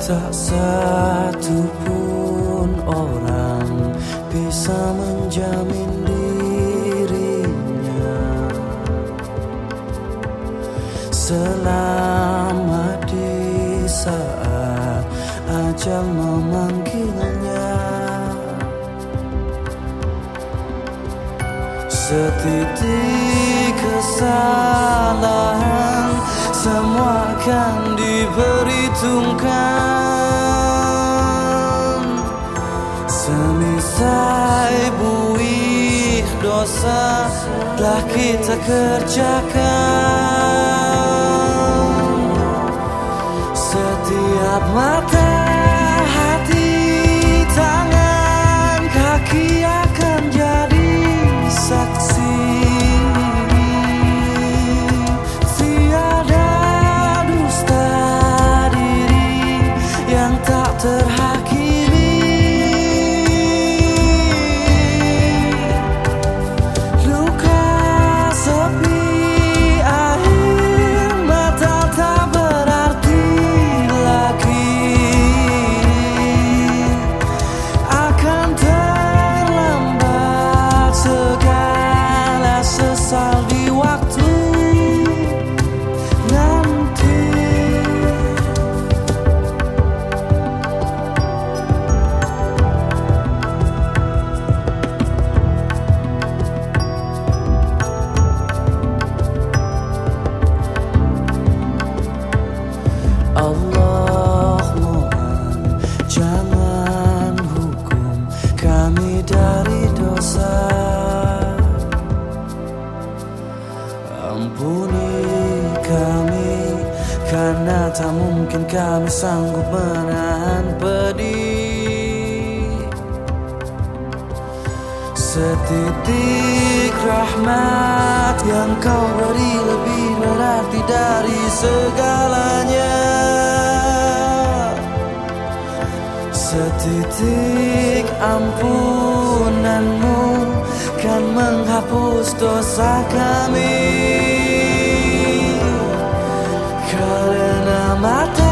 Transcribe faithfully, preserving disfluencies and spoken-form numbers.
Tak satu pun orang bisa menjamin dirinya selama di saat ajal memanggilnya. Setitik kesalahan semua akan diperhitungkan. Semisal buih dosa telah kita kerjakan. Setiap mata, hati, tangan, kaki akan jadi saksi. Tiada dusta diri yang tak terhakimi. Luka sepi air mata tak berarti lagi. Akan terlambat segala sesal di waktu nanti. Allah mohon jangan hukum kami dari dosa. Ampuni kami karena tak mungkin kami sanggup menahan pedih. Setitik rahmat yang kau beri lebih berarti dari segalanya. Setitik ampunanmu kan menghapus dosa kami. Karena mata